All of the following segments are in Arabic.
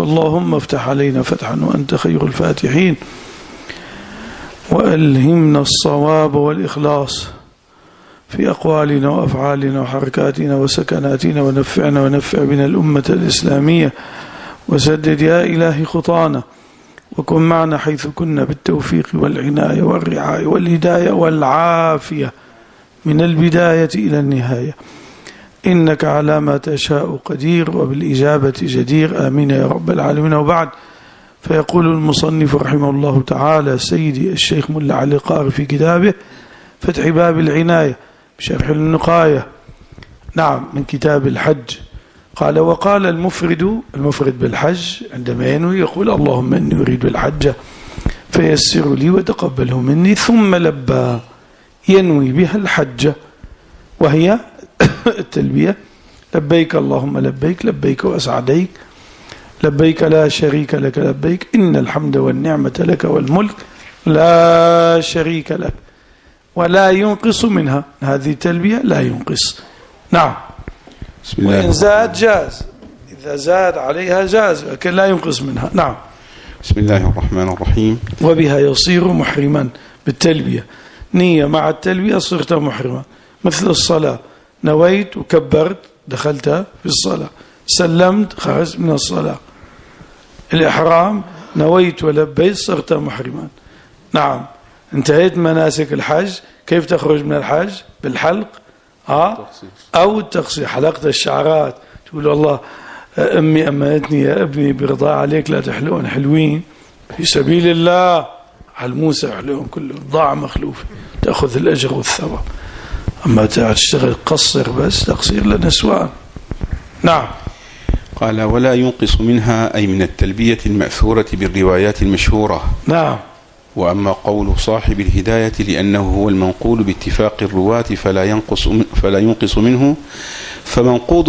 اللهم افتح علينا فتحا وأنت خير الفاتحين، وألهمنا الصواب والإخلاص في أقوالنا وأفعالنا وحركاتنا وسكناتنا، ونفعنا ونفع بنا الأمة الإسلامية، وسدد يا إلهي خطانا، وكن معنا حيث كنا بالتوفيق والعناية والرعاية والهداية والعافية من البداية إلى النهاية، إنك على ما تشاء قدير وبالإجابة جدير، آمين يا رب العالمين. وبعد، فيقول المصنف رحمه الله تعالى سيدي الشيخ ملا علي قاري في كتابه فتح باب العناية بشرح النقاية، نعم، من كتاب الحج، قال: وقال المفرد بالحج عندما ينوي يقول: اللهم إني أريد الحج فيسر لي وتقبله مني، ثم لبى ينوي بها الحج، وهي التلبية: لبيك اللهم لبيك، لبيك وأسعديك، لبيك لا شريك لك لبيك، إن الحمد والنعمة لك والملك لا شريك لك، ولا ينقص منها، هذه التلبية لا ينقص، نعم، وإن زاد جاز، إذا زاد عليها جاز، لكن لا ينقص منها، نعم. بسم الله الرحمن الرحيم. وبها يصير محرما بالتلبية، نية مع التلبية صرت محرما، مثل الصلاة، نويت وكبرت دخلت في الصلاة، سلمت خرجت من الصلاة. الإحرام نويت ولبيت صرت محرما، نعم. انتهيت مناسك الحج، كيف تخرج من الحج؟ بالحلق أو التقصير، حلقت الشعرات، تقول: والله أمي أمنتني يا ابني برضا عليك لا تحلقون حلوين في سبيل الله، على الموسى حلقون كله ضاع مخلوف، تأخذ الأجر والثواب. أما تشتغل قصر بس، تقصير لنسوان، نعم. قال: ولا ينقص منها، أي من التلبية المأثورة بالروايات المشهورة، نعم. وأما قول صاحب الهداية لأنه هو المنقول باتفاق الرواة فلا ينقص منه، فمنقوض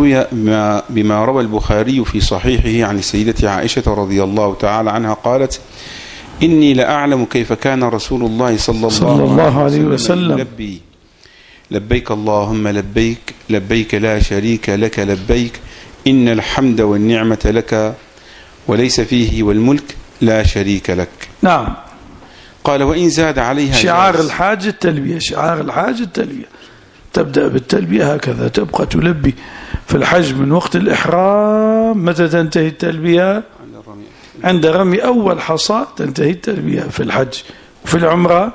بما روى البخاري في صحيحه عن السيدة عائشة رضي الله تعالى عنها قالت: إني لأعلم كيف كان رسول الله صلى الله عليه وسلم يلبي: لبيك اللهم لبيك، لبيك لا شريك لك لبيك، إن الحمد والنعمة لك وليس فيه، والملك لا شريك لك، نعم. قال: وإن زاد عليها شعار الحاج التلبية، شعار الحاج التلبية، تبدأ بالتلبية هكذا، تبقى تلبي في الحج من وقت الإحرام. متى تنتهي التلبية؟ عند رمي أول حصى تنتهي التلبية في الحج، وفي العمرة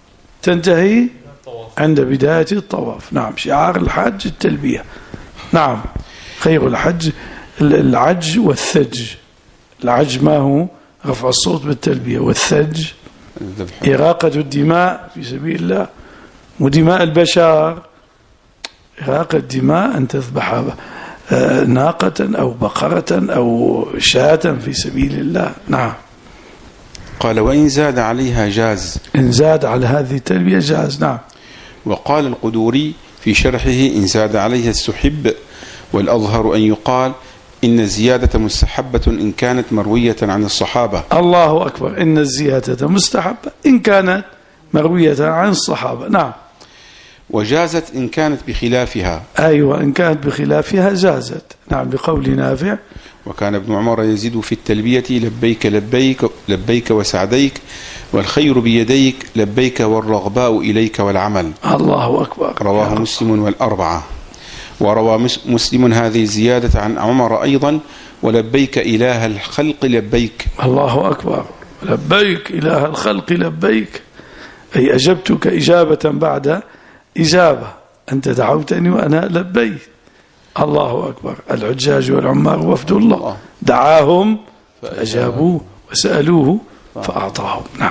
تنتهي عند بداية الطواف، نعم. شعار الحج التلبية، نعم. خير الحج العج والثج. العج ما هو؟ رفع الصوت بالتلبية، والثج إراقة الدماء في سبيل الله، ودماء البشر، إراقة الدماء أن تذبح ناقة أو بقرة أو شاة في سبيل الله، نعم. قال: وإن زاد عليها جاز، إن زاد على هذه التلبية جاز، نعم. وقال القدوري في شرحه: إن زاد عليها السحب، والأظهر أن يقال إن الزيادة مستحبة إن كانت مروية عن الصحابة. الله أكبر، إن الزيادة مستحبة إن كانت مروية عن الصحابة، نعم. وجازت إن كانت بخلافها، أيوة، إن كانت بخلافها جازت، نعم، بقول نافع: وكان ابن عمر يزيد في التلبية: لبيك لبيك، لبيك وسعديك، والخير بيديك، لبيك والرغباء إليك والعمل. الله أكبر. رواه مسلم والأربعة. وروى مسلم هذه الزيادة عن عمر أيضا: ولبيك إله الخلق لبيك. الله أكبر. لبيك إله الخلق لبيك، أي أجبتك إجابة بعد إجابة، أنت دعوتني وأنا لبيت. الله أكبر. العجاج والعمار وفد الله، دعاهم فأجابوه وسألوه فأعطاهم، نعم.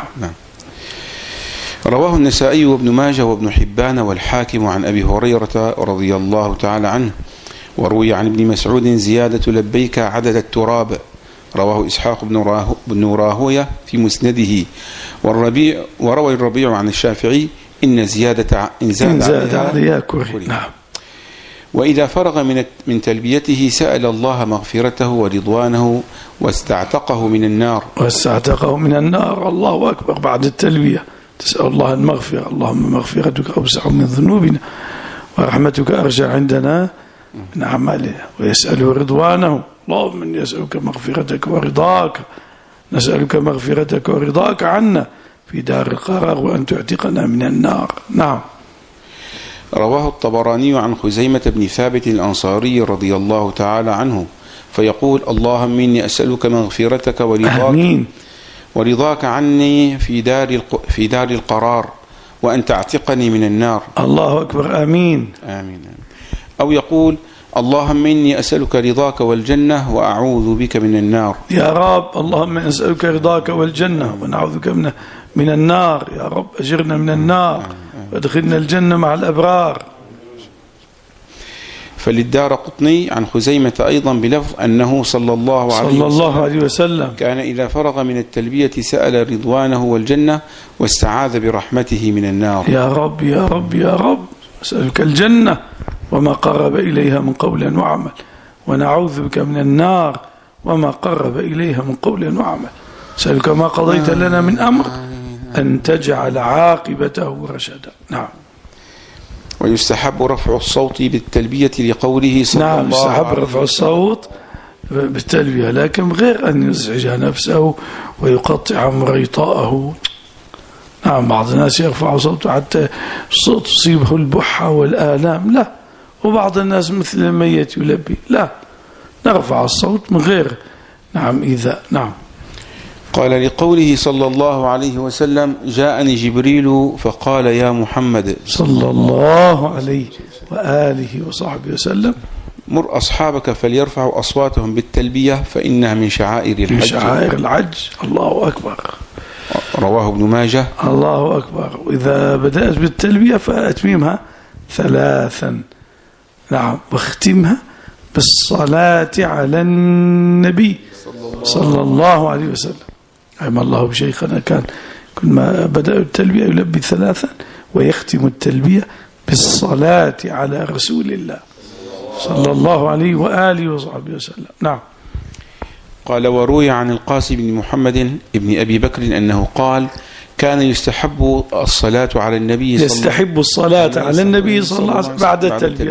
رواه النسائي وابن ماجه وابن حبان والحاكم عن أبي هريرة رضي الله تعالى عنه. وروي عن ابن مسعود زيادة لبيك عدد التراب، رواه إسحاق بن راهوية في مسنده. وروى الربيع عن الشافعي: إن زيادة إن زاد عليها كره، نعم. وإذا فرغ من تلبيته سأل الله مغفرته ورضوانه واستعتقه من النار. الله أكبر. بعد التلبية تسأل الله المغفرة: اللهم مغفرتك أوسع من ذنوبنا ورحمتك أرجع عندنا من أعمالنا، ويسأله رضوانه اللهم إني أسألك مغفرتك ورضاك، نسألك مغفرتك ورضاك عنا في دار القرار وأن تعتقنا من النار. نعم. رواه الطبراني عن خزيمة بن ثابت الأنصاري رضي الله تعالى عنه فيقول اللهم إني أسألك مغفرتك ورضاك عني في دار القرار وأن تعتقني من النار. الله أكبر. آمين. آمين. أو يقول اللهم إني أسألك رضاك والجنة وأعوذ بك من النار. يا رب اللهم أسألك رضاك والجنة ونعوذ بك من النار. يا رب أجرنا من النار وادخلنا الجنة مع الأبرار. فللدارقطني عن خزيمة أيضا بلفظ أنه صلى الله عليه وسلم كان إذا فرغ من التلبية سأل رضوانه والجنة واستعاذ برحمته من النار. يا رب يا رب يا رب أسألك الجنة وما قرب إليها من قول وعمل، ونعوذ بك من النار وما قرب إليها من قول وعمل. أسألك ما قضيت لنا من أمر أن تجعل عاقبته رشدا. نعم. ويستحب رفع الصوت بالتلبية لقوله صلى الله عليه وسلم. نعم يستحب رفع الصوت بالتلبية، لكن غير أن يزعج نفسه ويقطع مريطاءه. نعم بعض الناس يرفع صوته حتى الصوت تصيبه البحة والآلام، لا. وبعض الناس مثل الميت يلبي، لا، نرفع الصوت من غير نعم إيذاء. نعم. قال لقوله صلى الله عليه وسلم جاءني جبريل فقال يا محمد صلى الله عليه وآله وصحبه وسلم مر أصحابك فليرفعوا أصواتهم بالتلبية فإنها من شعائر الحج. من شعائر الحج. الله أكبر. رواه ابن ماجه. الله أكبر. وإذا بدأت بالتلبية فأتممها 3. نعم. واختمها بالصلاة على النبي صلى الله عليه وسلم. عم الله بشيخنا كان كل ما بدأ التلبية يلبي 3 ويختم التلبية بالصلاة على رسول الله صلى الله عليه وآله وصحبه وسلم. نعم. قال وروي عن القاسم بن محمد ابن أبي بكر أنه قال كان يستحب الصلاة على النبي يستحب الصلاة على النبي صلى الله عليه وسلم بعد التلبية.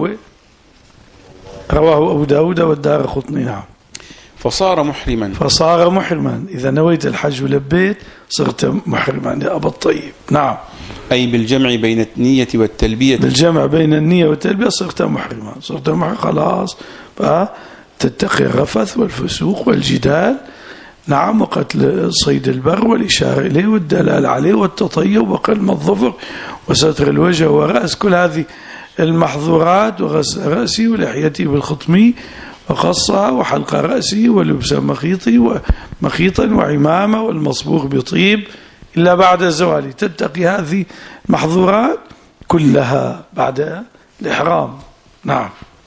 رواه أبو داود والدارقطني. نعم. فصار محرما. إذا نويت الحج ولبيت صرت محرما يا أبا الطيب. نعم. أي بالجمع بين النية والتلبية. بالجمع بين النية والتلبية صرت محرما. خلاص تتقي الرفث والفسوق والجدال. نعم. وقتل صيد البر والإشارة إليه والدلال عليه والتطيب وقلم الظفر وستر الوجه والرأس، كل هذه المحظورات، وغسل رأسي ولحيتي بالخطمي وقصها وحلق رأسي ولبس مخيطا وعمامة والمصبوغ بطيب إلا بعد الزوال. تتقي هذه محظورات كلها بعد الإحرام. نعم.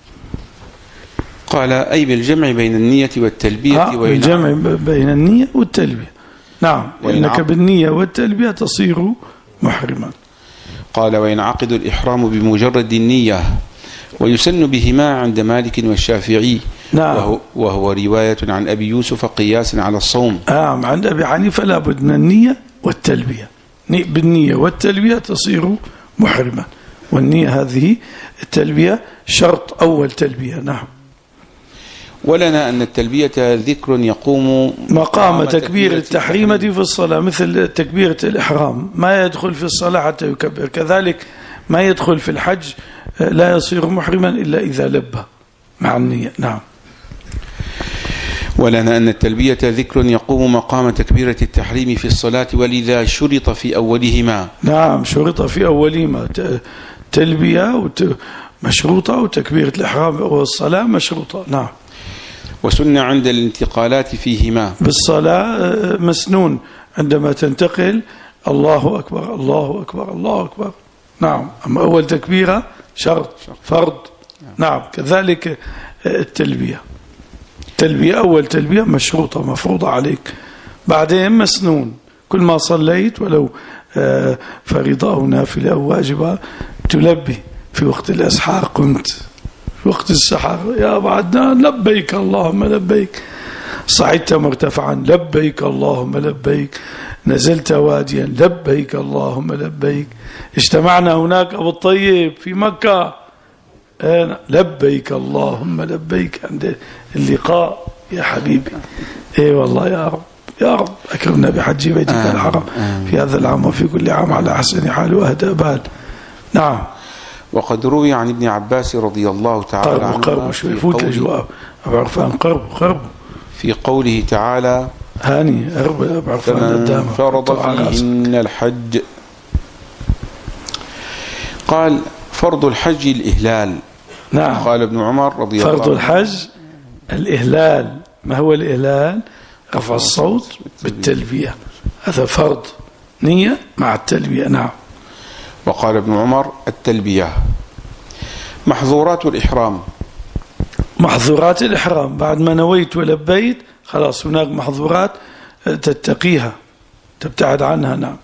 قال أي بالجمع بين النية والتلبية. بالجمع بين النية والتلبية. نعم. وإنك بالنية والتلبية تصير محرما. قال وينعقد الإحرام بمجرد النية ويسن بهما عند مالك والشافعي. نعم. وهو رواية عن أبي يوسف قياسا على الصوم. عند أبي حنيفة لا بد من النية والتلبية. بالنية والتلبية تصير محرما، والنية هذه التلبية شرط أول تلبية. نعم. ولنا أن التلبية ذكر يقوم مقام تكبير التحريمة في الصلاة، مثل تكبيرة الإحرام ما يدخل في الصلاة حتى يكبر، كذلك ما يدخل في الحج لا يصير محرما إلا إذا لبى مع النية. نعم. ولنا أن التلبية ذكر يقوم مقام تكبيرة التحريم في الصلاة، ولذا شرط في أولهما. نعم شرط في أولهما تلبية مشروطة وتكبيرة الإحرام والصلاة مشروطة. نعم. وسن عند الانتقالات فيهما. بالصلاة مسنون عندما تنتقل الله أكبر الله أكبر الله أكبر. نعم. أما أول تكبيرة شرط فرض. نعم. كذلك التلبية أول تلبية مشروطة مفروضة عليك، بعدين مسنون كل ما صليت ولو فريضة أو نافلة أو واجبة تلبي. في وقت الأسحار قمت في وقت السحر يا أبا عدنان لبيك اللهم لبيك، صعدت مرتفعا لبيك اللهم لبيك، نزلت واديا لبيك اللهم لبيك، اجتمعنا هناك أبو الطيب في مكة لبيك اللهم لبيك عند اللقاء يا حبيبي. اي والله يا رب يا رب أكرمنا بحج بيتك الحرام في هذا العام وفي كل عام على أحسن حال وأهدى بال. نعم. وقد روي عن ابن عباس رضي الله تعالى عنه قرب شوي يفوت الجواب أبو عرفان قرب في قوله تعالى هاني أبو عرفان فمن فرض فيهن الحج. قال فرض الحج الإهلال. نعم. قال ابن عمر رضي الله عنه فرض الحج الإهلال. ما هو الإهلال؟ رفع الصوت بالتلبية، هذا فرض نية مع التلبية. نعم. وقال ابن عمر التلبية. محظورات الإحرام. محظورات الإحرام بعد ما نويت ولبيت خلاص هناك محظورات تتقيها تبتعد عنها. نعم.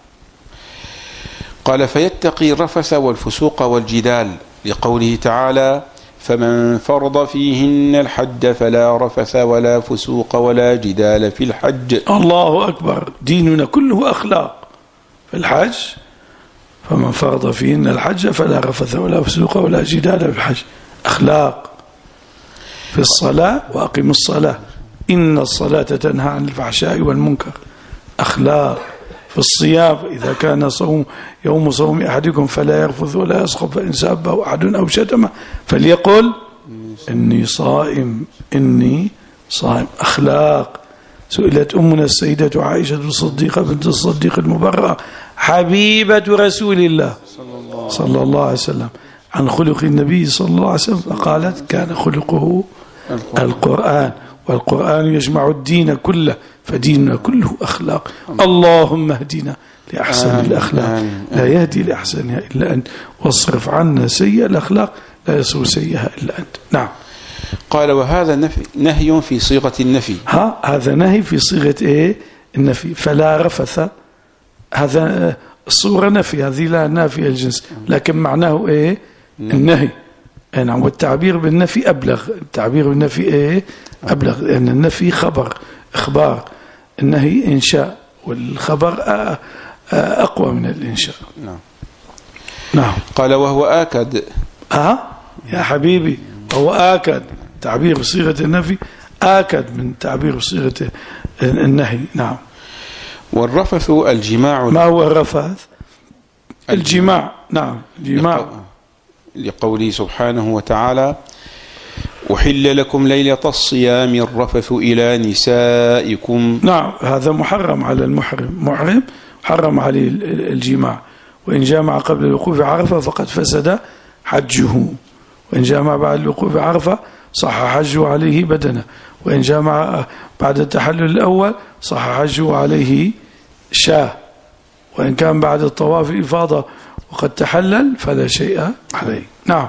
قال فيتقي الرفث والفسوق والجدال لقوله تعالى فمن فرض فيهن الحج فلا رفث ولا فسوق ولا جدال في الحج. الله أكبر. ديننا كله أخلاق في الحج. فمن فرض فيهن الحج فلا رفث ولا فسوق ولا جدال في الحج. أخلاق. في الصلاة وأقم الصلاة إن الصلاة تنهى عن الفحشاء والمنكر. أخلاق. في الصيام إذا كان يوم صوم أحدكم فلا يرفث ولا يسخط فإن سابه أحد أو شتمه فليقل إني صائم إني صائم. أخلاق. سئلت أمنا السيدة عائشة الصديقة بنت الصديق المبرأة حبيبة رسول الله صلى الله عليه وسلم عن خلق النبي صلى الله عليه وسلم فقالت كان خلقه القرآن والقرآن يجمع الدين كله فديننا كله أخلاق. اللهم اهدنا لأحسن الأخلاق لا يهدي لأحسنها إلا أنت واصرف عنا سيئة الأخلاق لا يصرف سيئها إلا أنت. نعم. قال وهذا نهي في صيغة النفي. هذا نهي في صيغة إيه؟ النفي. فلا رفث هذا الصورة نفي هذه لا نافية الجنس لكن معناه إيه؟ النهي. نعم. والتعبير بالنفي أبلغ. التعبير بالنفي إيه؟ أبلغ لأن النفي خبر إخبار النهي إنشاء والخبر أقوى من الإنشاء. نعم. نعم. قال وهو آكد. يا حبيبي وهو آكد تعبير بصيغة النفي آكد من تعبير بصيغة النهي. نعم. والرفث الجماع. ما هو الرفث؟ الجماع. نعم. الجماع لقوله سبحانه وتعالى أحل لكم ليلة الصيام الرفث إلى نسائكم. نعم. هذا محرم على محرم حرم عليه الجماع وإن جامع قبل الوقوف عرفة فقد فسد حجه وإن جامع بعد الوقوف عرفة صح حجه عليه بدنه وإن جامع بعد التحلل الأول صح حجه عليه شاه وإن كان بعد الطواف إفاضة وقد تحلل فلا شيء عليه. نعم.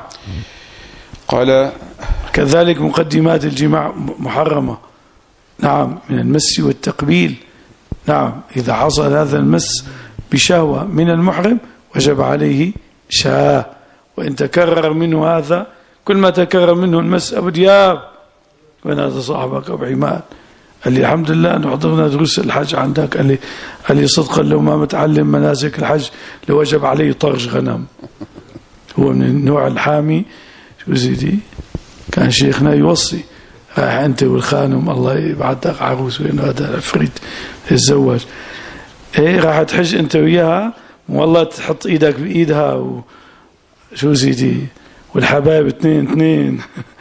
قال كذلك مقدمات الجماع محرمة. نعم. من المس والتقبيل. نعم. إذا حصل هذا المس بشهوة من المحرم وجب عليه شاه وإن تكرر منه هذا كل ما تكرر منه المس أبو دياب وين هذا صاحبك أبو عماد قال لي الحمد لله أنه حضرنا دروس الحج عندك قال لي صدقا لو ما متعلم مناسك الحج لوجب عليه طرش غنم. هو من النوع الحامي. شو زيدي كان شيخنا يوصي راح أنت والخانم الله يبعدك عروس وين هذا العفريت الزواج إيه راح تحج أنت وياها والله تحط إيدك بإيدها وشو زيدي والحبايب اثنين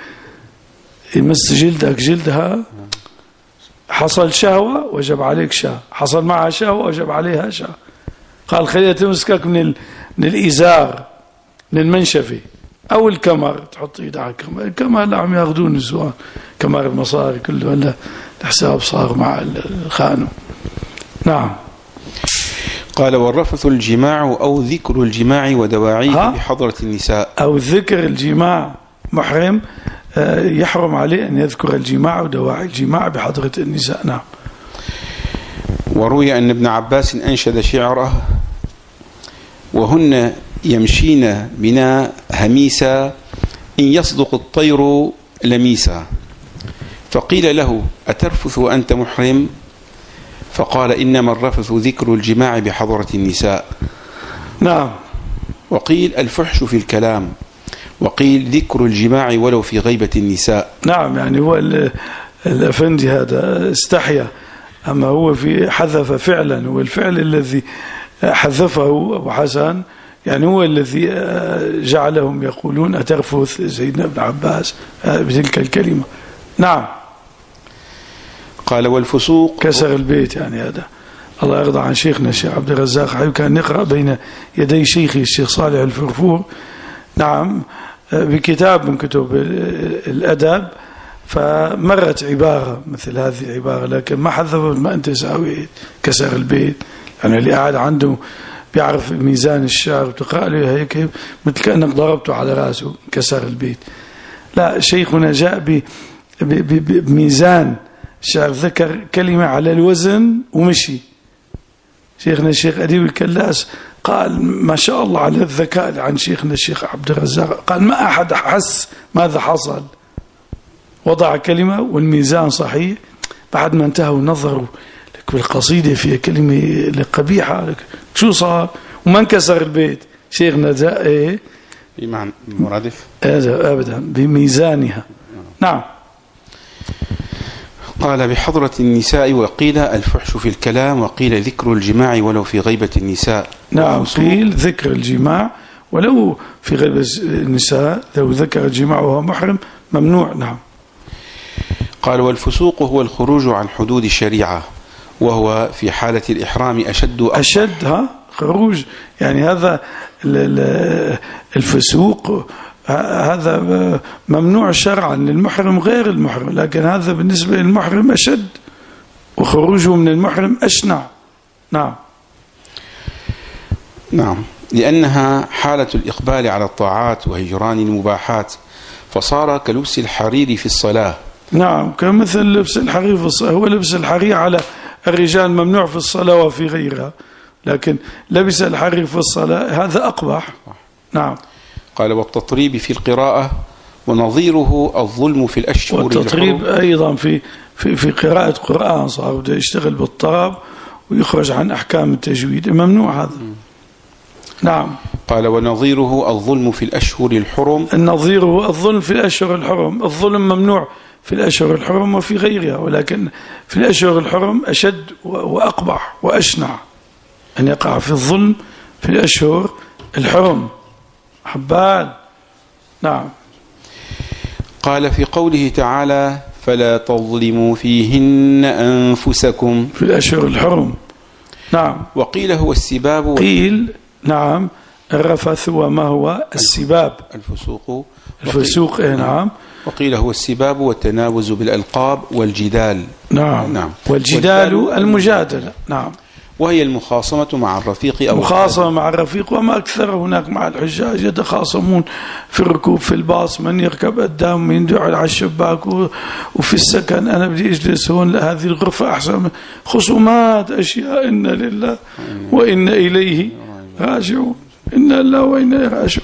يمس جلدك جلدها حصل شهوة وجب عليك شاه حصل معها شهوة وجب عليها شاه. قال خليها تمسكك من الإزار من المنشفة أو الكمر تحط إيدها على الكمر لا عم ياخذون الزوان كمر المصاري كله ولا الحساب صار مع الخانم. نعم. قال والرفث الجماع أو ذكر الجماع ودواعيه بحضرة النساء. أو ذكر الجماع محرم يحرم عليه أن يذكر الجماع ودواعي الجماع بحضرة النساء. نعم. وروي أن ابن عباس أنشد شعره وهن يمشين بنا هميسا إن يصدق الطير لميسا فقيل له أترفث وأنت محرم فقال إنما الرفث ذكر الجماع بحضرة النساء. نعم. وقيل الفحش في الكلام وقيل ذكر الجماع ولو في غيبة النساء. نعم، يعني هو الأفندي هذا استحيا، أما هو في حذف فعلا، والفعل الذي حذفه أبو حسن يعني هو الذي جعلهم يقولون أترفث سيدنا ابن عباس بتلك الكلمة. نعم. قال والفسوق كسر البيت، يعني هذا الله يرضى عن شيخنا الشيخ عبد الرزاق حيو كان نقرأ بين يدي شيخي الشيخ صالح الفرفور، نعم، بكتاب من كتب الأدب، فمرت عبارة مثل هذه العبارة لكن ما حذفت ما أنت ساويت كسر البيت، يعني اللي قاعد عنده بيعرف ميزان الشعر بتقرأ له هيك مثل كأنك ضربته على رأسه كسر البيت. لا، شيخنا جاء بميزان الشعر، ذكر كلمة على الوزن ومشي. شيخنا الشيخ أديب الكلاس قال ما شاء الله على الذكاء عن شيخنا الشيخ عبد الرزاق، قال ما أحد حس ماذا حصل، وضع كلمة والميزان صحيح، بعد ما انتهوا نظروا لك بالقصيدة فيها كلمة قبيحة، لك شو صار وما انكسر البيت. شيخنا جاء ايه بمعنى مرادف أبدا بميزانها. نعم. قال بحضرة النساء، وقيل الفحش في الكلام، وقيل ذكر الجماع ولو في غيبة النساء. نعم، قيل ذكر الجماع ولو في غيبة النساء، لو ذكر الجماع وهو محرم ممنوع. نعم. قال والفسوق هو الخروج عن حدود الشريعة، وهو في حالة الإحرام أشد خروج، يعني هذا الفسوق هذا ممنوع شرعا للمحرم غير المحرم، لكن هذا بالنسبة للمحرم أشد، وخروجه من المحرم أشنع. نعم. نعم، لأنها حالة الإقبال على الطاعات وهجران المباحات، فصار كلبس الحرير في الصلاة. نعم، كمثل لبس الحرير في الصلاة، هو لبس الحرير على الرجال ممنوع في الصلاة وفي غيرها، لكن لبس الحرير في الصلاة هذا أقبح. نعم. قال والتطريب في القراءة، ونظيره الظلم في الأشهر. والتطريب أيضا في قراءة قرآن، صار بده يشتغل بالطرب ويخرج عن أحكام التجويد، ممنوع هذا. نعم. قال ونظيره الظلم في الأشهر الحرم. النظير هو الظلم في الأشهر الحرم، الظلم ممنوع في الأشهر الحرم وفي غيرها، ولكن في الأشهر الحرم أشد وأقبح وأشنع أن يقع في الظلم في الأشهر الحرم. حبال. نعم. قال في قوله تعالى فلا تظلموا فيهن أنفسكم في الأشهر الحرم. نعم. وقيل هو السباب، قيل نعم الرفث، وما هو السباب الفسوق. نعم. وقيل هو السباب والتناوز بالألقاب والجدال. نعم. والجدال المجادلة. نعم. وهي المخاصمة مع الرفيق أو مخاصمة مع الرفيق، وما أكثر هناك مع الحجاج يتخاصمون في الركوب في الباص، من يركب قدام من يدعو على الشباك، وفي السكن أنا بدي أجلس هون هذه الغرفة أحسن، خصومات أشياء. إن لله وإن إليه راجعون، إن الله وإن إليه راجعون.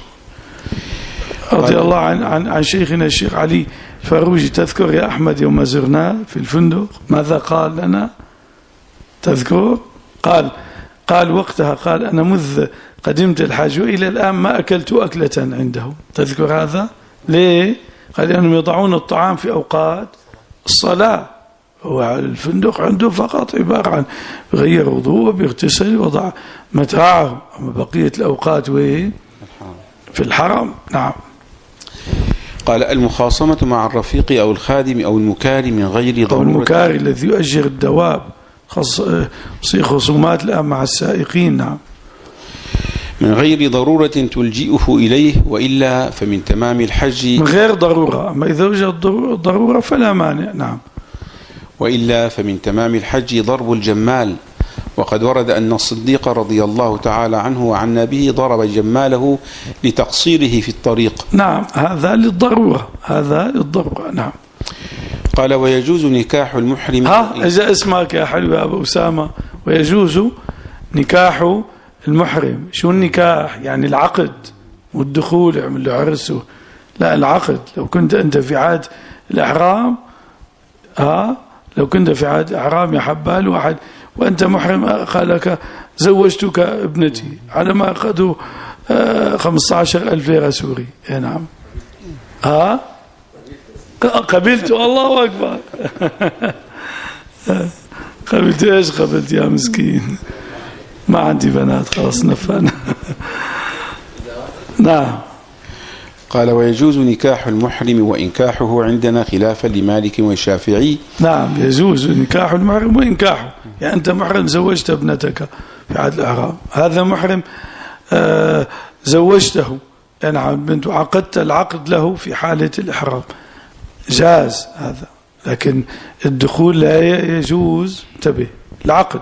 رضي الله عن شيخنا الشيخ علي فاروجي. تذكر يا أحمد يوم زرناه في الفندق ماذا قال لنا؟ تذكر؟ قال وقتها، قال أنا منذ قدمت الحج وإلى الآن ما أكلت أكلة عنده. تذكر هذا؟ ليه؟ قال لأنهم يضعون الطعام في أوقات الصلاة، هو الفندق عنده فقط عبارة عن بغير وضوء بيغتسل وضع متاعه، أما بقية الأوقات وين؟ في الحرم. نعم. قال المخاصمة مع الرفيق أو الخادم أو المكاري من غير ضرورة، أو المكاري الذي يؤجر الدواب، خصومات الآن مع السائقين. نعم. من غير ضرورة تلجئه إليه، وإلا فمن تمام الحج. من غير ضرورة، أما إذا وجد ضرورة فلا مانع. نعم. وإلا فمن تمام الحج ضرب الجمال، وقد ورد أن الصديق رضي الله تعالى عنه وعن به ضرب جماله لتقصيره في الطريق. نعم، هذا للضرورة، هذا للضرورة. نعم. قال ويجوز نكاح المحرم. إذا اسمك يا حلو يا أبو أسامة، ويجوز نكاح المحرم. شو النكاح؟ يعني العقد والدخول، يعمل له عرسه، لا العقد. لو كنت أنت في عهد الإحرام، لو كنت في عهد الإحرام يا حبال واحد وأنت محرم قال لك زوجتك ابنتي على ما أخذوا 15,000 ليرة سوري. نعم. ها قبلت. الله أكبر. قبلت ايش قبلت يا مسكين؟ ما عندي بنات خلاص نفعنا. نعم. قال ويجوز نكاح المحرم وإنكاحه عندنا خلافا لمالك والشافعي. نعم يجوز نكاح المحرم وإنكاحه. يعني أنت محرم زوجت ابنتك في عهد الإحرام، هذا محرم زوجته نعم بنت وعقدت العقد له في حالة الإحرام، جاز هذا، لكن الدخول لا يجوز. انتبه العقد.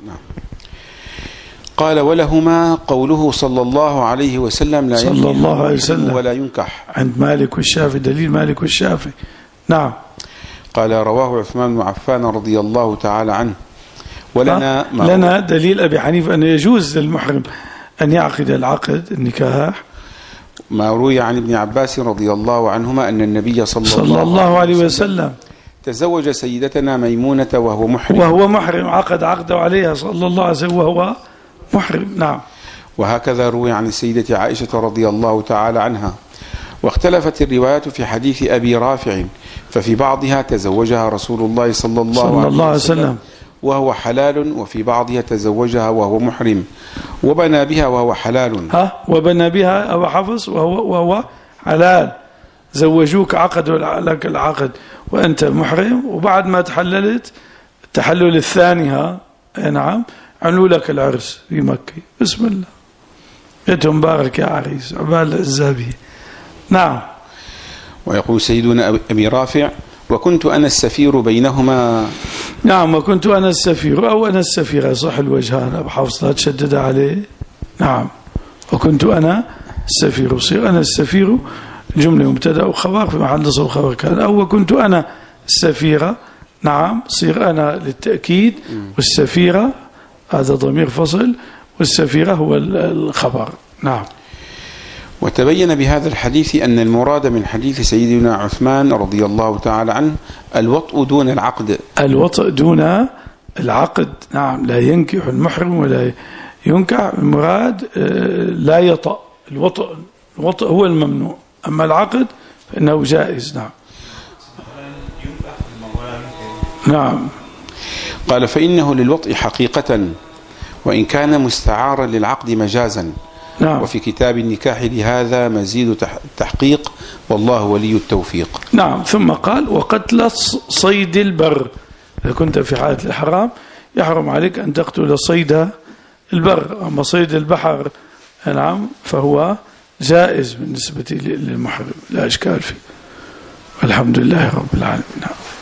قال ولهما قوله صلى الله عليه وسلم لا صلى الله عليه وسلم ولا ينكح عند مالك والشافعي، دليل مالك والشافعي. نعم. قال رواه عثمان بن عفان رضي الله تعالى عنه. ولنا لنا دليل أبي حنيفة أن يجوز للمحرم أن يعقد العقد النكاح ما روي عن ابن عباس رضي الله عنهما أن النبي صلى الله عليه وسلم تزوج سيدتنا ميمونة وهو محرم عقد عقده عليها صلى الله عليه وسلم وهو محرم. نعم. وهكذا روي عن السيدة عائشة رضي الله تعالى عنها. واختلفت الروايات في حديث أبي رافع، ففي بعضها تزوجها رسول الله صلى الله عليه وسلم وهو حلال، وفي بعضها تزوجها وهو محرم وبنى بها وهو حلال. وبنى بها أبو حفص وهو حلال. زوجوك عقدوا لك العقد وأنت محرم، وبعد ما تحللت التحلل الثاني نعم عنوا لك العرس في مكة. بسم الله بيتهم مبارك يا عريس عبال الزابي. نعم. ويقول سيدنا أبي رافع وكنت أنا السفير بينهما. نعم وكنت أنا السفير أو أنا السفيرة، صح الوجهان. أبو حفص لا تشدد عليه. نعم. وكنت أنا السفير، صير أنا السفير جملة مبتدأ وخبر في محل نصب خبر كان، أو وكنت أنا السفيرة. نعم صير أنا للتأكيد، والسفيرة هذا ضمير فصل، والسفيرة هو الخبر. نعم. وتبين بهذا الحديث أن المراد من حديث سيدنا عثمان رضي الله تعالى عنه الوطء دون العقد. الوطء دون العقد. نعم. لا ينكح المحرم ولا ينكح، المراد لا يطأ. الوطء هو الممنوع، أما العقد فإنه جائز. نعم. نعم. قال فإنه للوطء حقيقة وإن كان مستعارا للعقد مجازا. نعم. وفي كتاب النكاح لهذا مزيد تحقيق والله ولي التوفيق. نعم. ثم قال وقتل صيد البر، إذا كنت في حالة الحرام يحرم عليك أن تقتل صيد البر، أما صيد البحر نعم فهو جائز بالنسبة للمحرم لا إشكال فيه. الحمد لله رب العالمين.